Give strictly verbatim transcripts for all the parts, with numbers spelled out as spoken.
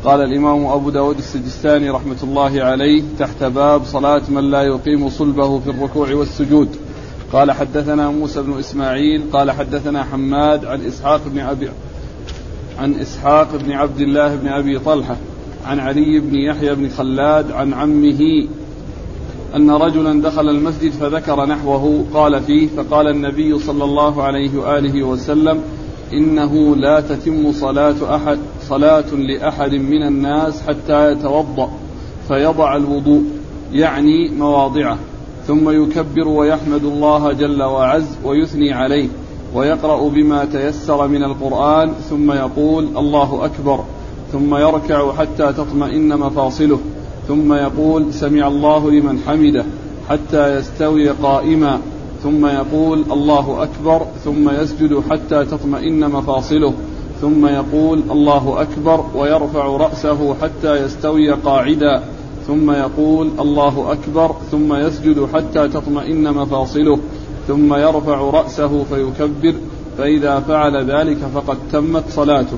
قال الإمام أبو داود السجستاني رحمة الله عليه تحت باب صلاة من لا يقيم صلبه في الركوع والسجود. قال حدثنا موسى بن إسماعيل قال حدثنا حماد عن إسحاق بن أبي عن إسحاق بن عبد الله بن أبي طلحة عن علي بن يحيى بن خلاد عن عمه أن رجلا دخل المسجد فذكر نحوه قال فيه فقال النبي صلى الله عليه وآله وسلم إنه لا تتم صلاة أحد صلاة لأحد من الناس حتى يتوضأ فيضع الوضوء يعني مواضعه ثم يكبر ويحمد الله جل وعز ويثني عليه ويقرأ بما تيسر من القرآن ثم يقول الله أكبر ثم يركع حتى تطمئن مفاصله ثم يقول سمع الله لمن حمده حتى يستوي قائما ثم يقول الله أكبر ثم يسجد حتى تطمئن مفاصله ثم يقول الله أكبر ويرفع رأسه حتى يستوي قاعدا ثم يقول الله أكبر ثم يسجد حتى تطمئن مفاصله ثم يرفع رأسه فيكبر فإذا فعل ذلك فقد تمت صلاته.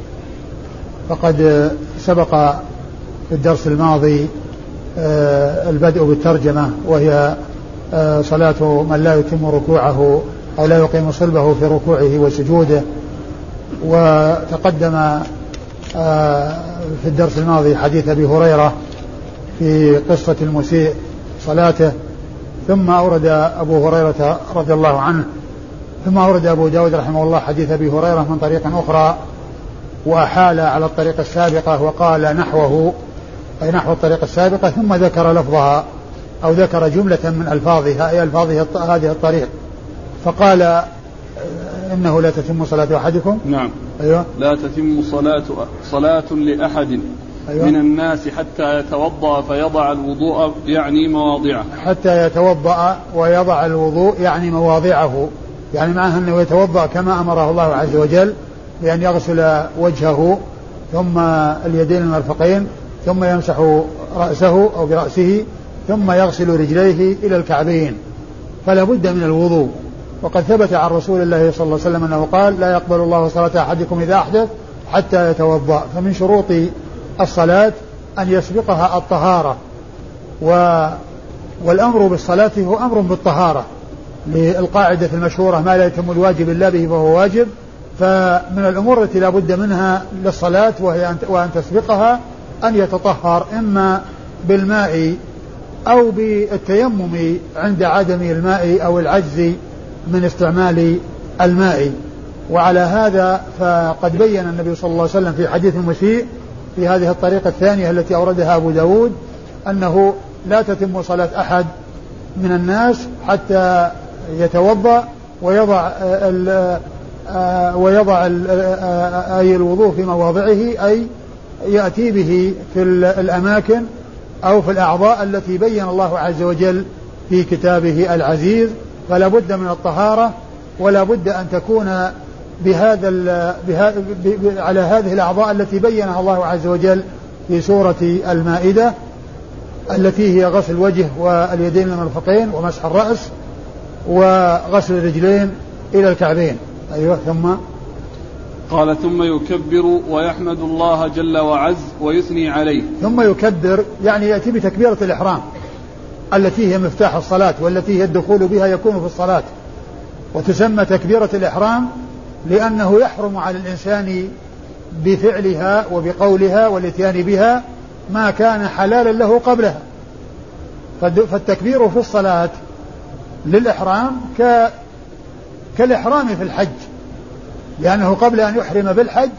فقد سبق في الدرس الماضي البدء بالترجمة وهي صلاة من لا يتم ركوعه أو لا يقيم صلبه في ركوعه وسجوده. وتقدم في الدرس الماضي حديث أبي هريرة في قصة المسيء صلاته ثم أورد أبو هريرة رضي الله عنه ثم أورد أبو داود رحمه الله حديث أبي هريرة من طريق أخرى وأحال على الطريقة السابقة وقال نحوه أي نحو الطريقة السابقة ثم ذكر لفظها أو ذكر جملة من ألفاظها أي ألفاظ هذه الطريق فقال إنه لا تتم صلاة أحدكم. نعم. أيوة. لا تتم صلاة صلاة لأحد أيوة. من الناس حتى يتوضأ فيضع الوضوء يعني مواضعه حتى يتوضأ ويضع الوضوء يعني مواضعه يعني معه أنه يتوضأ كما أمره الله عز وجل بأن يغسل وجهه ثم اليدين المرفقين ثم يمسح رأسه أو برأسه ثم يغسل رجليه إلى الكعبين فلا بد من الوضوء. وقد ثبت عن رسول الله صلى الله عليه وسلم أنه قال لا يقبل الله صلاة أحدكم إذا أحدث حتى يتوضأ. فمن شروط الصلاة أن يسبقها الطهارة و والأمر بالصلاة هو أمر بالطهارة للقاعدة المشهورة ما لا يتم الواجب إلا به فهو واجب. فمن الأمور التي لا بد منها للصلاة وهي وأن تسبقها أن يتطهر إما بالماء أو بالتيمم عند عدم الماء أو العجز من استعمال الماء. وعلى هذا فقد بين النبي صلى الله عليه وسلم في حديث المسيء في هذه الطريقة الثانية التي أوردها أبو داود أنه لا تتم صلاة أحد من الناس حتى يتوضأ ويضع ال ويضع أي الوضوء في مواضعه أي يأتي به في الأماكن أو في الأعضاء التي بين الله عز وجل في كتابه العزيز. فلا بد من الطهارة ولا بد أن تكون بهذا بها على هذه الأعضاء التي بينها الله عز وجل في سورة المائدة التي هي غسل الوجه واليدين المرفقين ومسح الرأس وغسل الرجلين إلى الكعبين. أيوة. ثم قال ثم يكبر ويحمد الله جل وعز ويثني عليه. ثم يكبر يعني يأتي بتكبيرة الإحرام التي هي مفتاح الصلاة والتي هي الدخول بها يكون في الصلاة وتسمى تكبيرة الإحرام لأنه يحرم على الإنسان بفعلها وبقولها والاتيان بها ما كان حلالا له قبلها. فالتكبير في الصلاة للإحرام ك... كالإحرام في الحج لأنه قبل أن يحرم بالحج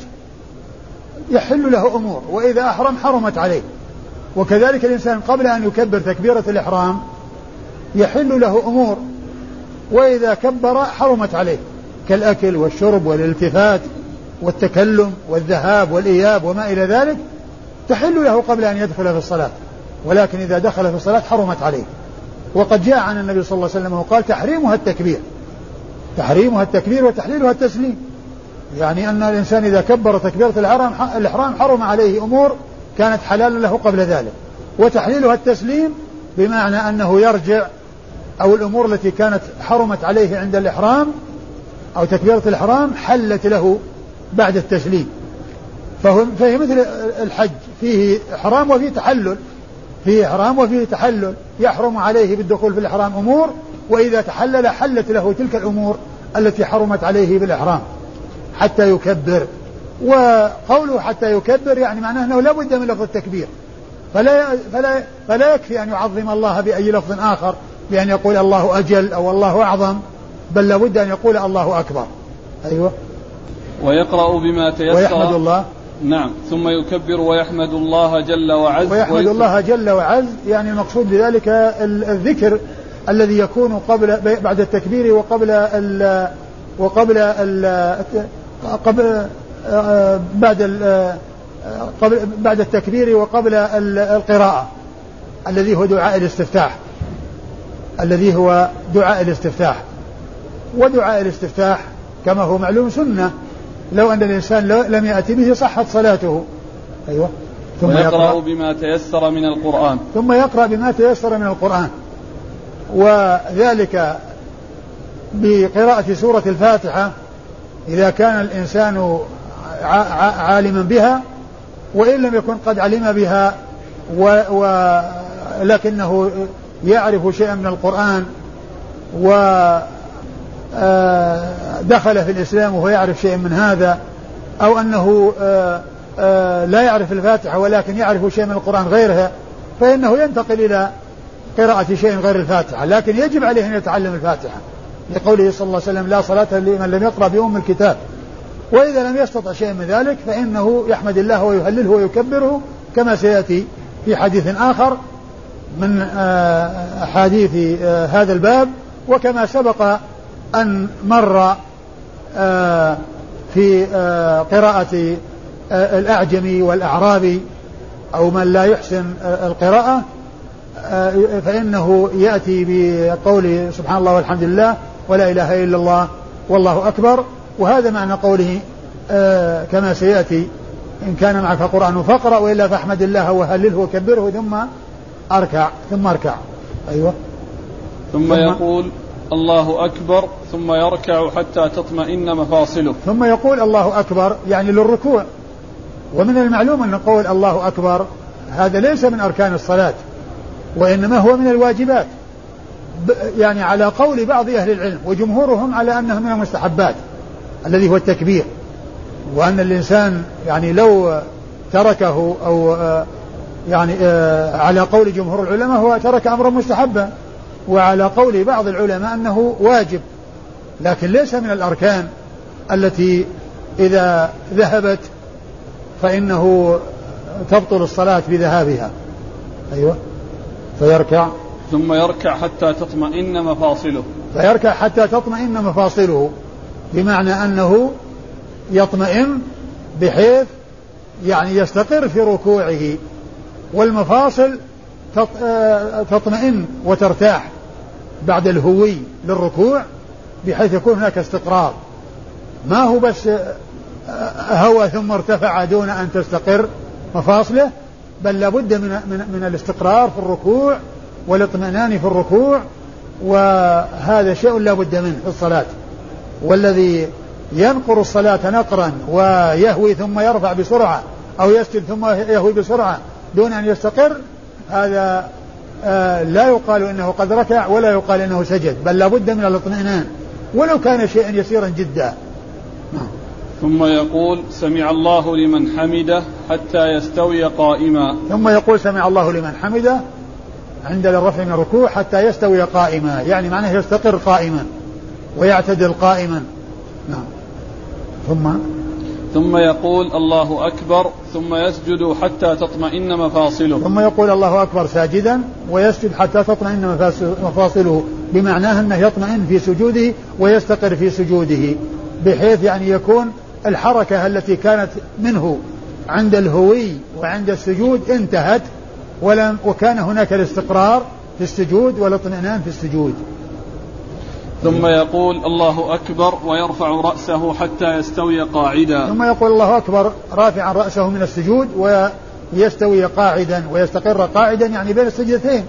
يحل له أمور وإذا أحرم حرمت عليه. وكذلك الإنسان قبل أن يكبر تكبيرة الإحرام يحل له أمور وإذا كبر حرمت عليه كالأكل والشرب والالتفات والتكلم والذهاب والإياب وما إلى ذلك تحل له قبل أن يدخل في الصلاة ولكن إذا دخل في الصلاة حرمت عليه. وقد جاء عن النبي صلى الله عليه وسلم وقال تحريمها التكبير تحريمها التكبير وتحليلها التسليم يعني أن الإنسان إذا كبر تكبيرة الإحرام حرم عليه أمور كانت حلالا له قبل ذلك. وتحليلها التسليم بمعنى أنه يرجع أو الأمور التي كانت حرمت عليه عند الإحرام أو تكبيرة الإحرام حلت له بعد التسليم. فهي مثل الحج، فيه إحرام وفيه تحلل، فيه إحرام وفيه تحلل، يحرم عليه بالدخول في الإحرام أمور، وإذا تحلل حلت له تلك الأمور التي حرمت عليه بالإحرام حتى يكبر. وقوله حتى يكبر يعني معناه أنه لا بد من لفظ التكبير، فلا, فلا, فلا يكفي أن يعظم الله بأي لفظ آخر بأن يقول الله أجل أو الله أعظم، بل لا بد أن يقول الله أكبر. أيوة. ويقرأ بما تيسر ويحمد الله. نعم. ثم يكبر ويحمد الله جل وعز. ويحمد الله جل وعز يعني المقصود بذلك الذكر الذي يكون قبل بعد التكبير وقبل ال وقبل ال قبل بعد ال قبل بعد التكبير وقبل القراءة، الذي هو دعاء الاستفتاح، الذي هو دعاء الاستفتاح. ودعاء الاستفتاح كما هو معلوم سنة، لو أن الإنسان لم يأتي به صحت صلاته. أيوة. ثم يقرأ بما تيسر من القرآن. ثم يقرأ بما تيسر من القرآن، وذلك بقراءة سورة الفاتحة إذا كان الإنسان عالما بها، وإن لم يكن قد علم بها ولكنه يعرف شيئا من القرآن ودخل في الإسلام وهو يعرف شيئا من هذا، أو أنه لا يعرف الفاتحة ولكن يعرف شيئا من القرآن غيرها، فإنه ينتقل إلى قراءة شيء غير الفاتحة، لكن يجب عليه أن يتعلم الفاتحة لقوله صلى الله عليه وسلم لا صلاة لمن لم يقرأ بأم الكتاب. وإذا لم يستطع شيء من ذلك فإنه يحمد الله ويهلله ويكبره كما سيأتي في حديث آخر من أحاديث هذا الباب، وكما سبق أن مر في قراءة الأعجمي والأعرابي أو من لا يحسن القراءة، فإنه يأتي بقول سبحان الله والحمد لله ولا إله إلا الله والله أكبر، وهذا معنى قوله آه كما سيأتي إن كان معك قرآن فاقرأ وإلا فاحمد الله وهلله وكبره ثم أركع ثم أركع. أيوة. ثم, ثم يقول الله أكبر ثم يركع حتى تطمئن مفاصله. ثم يقول الله أكبر يعني للركوع، ومن المعلوم أن قول الله أكبر هذا ليس من أركان الصلاة وإنما هو من الواجبات، يعني على قول بعض أهل العلم وجمهورهم على أنه من المستحبات الذي هو التكبير، وأن الإنسان يعني لو تركه أو يعني على قول جمهور العلماء هو ترك أمرا مستحبا، وعلى قول بعض العلماء أنه واجب لكن ليس من الأركان التي إذا ذهبت فإنه تبطل الصلاة بذهابها. أيوة. فيركع ثم يركع حتى تطمئن مفاصله. فيركع حتى تطمئن مفاصله بمعنى أنه يطمئن بحيث يعني يستقر في ركوعه، والمفاصل تطمئن وترتاح بعد الهوي للركوع بحيث يكون هناك استقرار، ما هو بس هوى ثم ارتفع دون أن تستقر مفاصله، بل لابد من, من, من الاستقرار في الركوع والاطمئنان في الركوع، وهذا شيء لابد منه في الصلاة. والذي ينقر الصلاة نقرا ويهوي ثم يرفع بسرعة أو يسجد ثم يهوي بسرعة دون أن يستقر، هذا آه لا يقال إنه قد ركع ولا يقال إنه سجد، بل لابد من الاطمئنان ولو كان شيئا يسيرا جدا. ثم يقول سمع الله لمن حمده حتى يستوي قائما. ثم يقول سمع الله لمن حمده عند الرفع من الركوع حتى يستوي قائما، يعني معناه يستقر قائما ويعتدل قائما. نعم. ثم ثم يقول الله أكبر ثم يسجد حتى تطمئن مفاصله. ثم يقول الله أكبر ساجدا ويسجد حتى تطمئن مفاصله، بمعناه أنه يطمئن في سجوده ويستقر في سجوده، بحيث يعني يكون الحركة التي كانت منه عند الهوي وعند السجود انتهت، ولم وكان هناك الاستقرار في السجود والاطمئنان في السجود. ثم يقول الله أكبر ويرفع رأسه حتى يستوي قاعدا. ثم يقول الله أكبر رافعا رأسه من السجود ويستوي قاعدا ويستقر قاعدا، يعني بين السجدتين.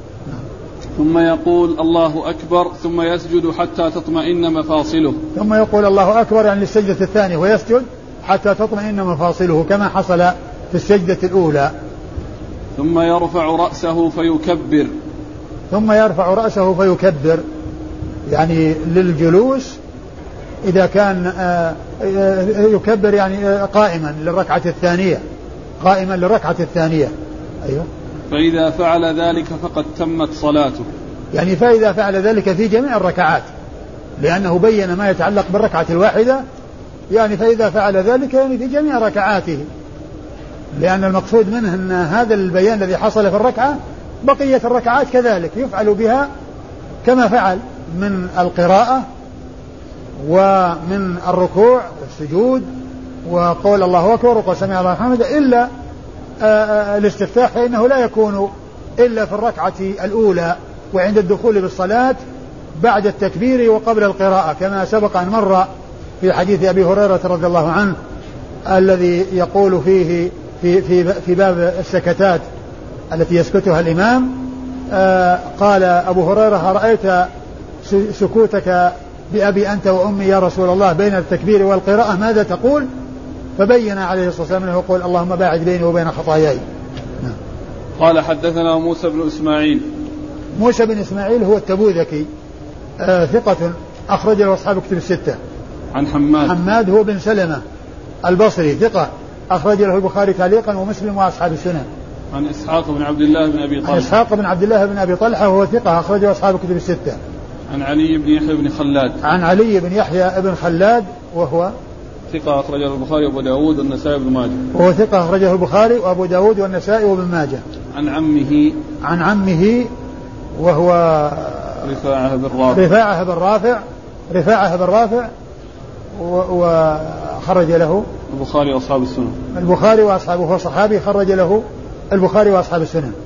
ثم يقول الله أكبر ثم يسجد حتى تطمئن مفاصله. ثم يقول الله أكبر يعني للسجدة الثانية ويسجد حتى تطمئن مفاصله كما حصل في السجدة الأولى. ثم يرفع رأسه فيكبر. ثم يرفع رأسه فيكبر يعني للجلوس إذا كان يكبر يعني قائما للركعة الثانية قائما للركعة الثانية. أيوه. فإذا فعل ذلك فقد تمت صلاته. يعني فإذا فعل ذلك في جميع الركعات لأنه بين ما يتعلق بالركعة الواحدة يعني فإذا فعل ذلك يعني في جميع ركعاته لأن المقصود منه أن هذا البيان الذي حصل في الركعة بقية الركعات كذلك يفعل بها كما فعل من القراءة ومن الركوع والسجود وقول الله أكبر وقول سمع الله حمده إلا الاستفتاح فإنه لا يكون إلا في الركعة الأولى وعند الدخول بالصلاة بعد التكبير وقبل القراءة كما سبق أن مر في حديث أبي هريرة رضي الله عنه الذي يقول فيه في, في, في باب السكتات التي يسكتها الإمام. آه قال أبو هريرة رأيت سكوتك بأبي أنت وأمي يا رسول الله بين التكبير والقراءة ماذا تقول؟ فبين عليه الصلاة والسلام أنه يقول اللهم باعد بيني وبين خطاياي. قال حدثنا موسى بن إسماعيل. موسى بن إسماعيل هو التبوذكي آه ثقة أخرج له أصحاب كتب الستة. عن حماد. حماد هو بن سلمة البصري ثقة أخرج له البخاري تعليقا ومسلم وأصحاب السنن. عن إسحاق بن عبد الله بن أبي طلحة. عن إسحاق بن عبد الله بن أبي طلحة وهو ثقة أخرج له أصحاب كتب الستة. عن علي بن يحيى بن خلاد. عن علي بن يحيى بن خلاد وهو ثقة أخرجه البخاري وأبو داود والنسائي وابن ماجه. وهو ثقة أخرجه البخاري وأبو داود والنسائي وابن ماجه. عن عمه. عن عمه وهو رفاعة بن رافع. رفاعة بن رافع رفاعة بن رافع وخرج له البخاري وأصحاب السنن. البخاري وأصحابه هو صحابي خرج له البخاري وأصحاب السنن.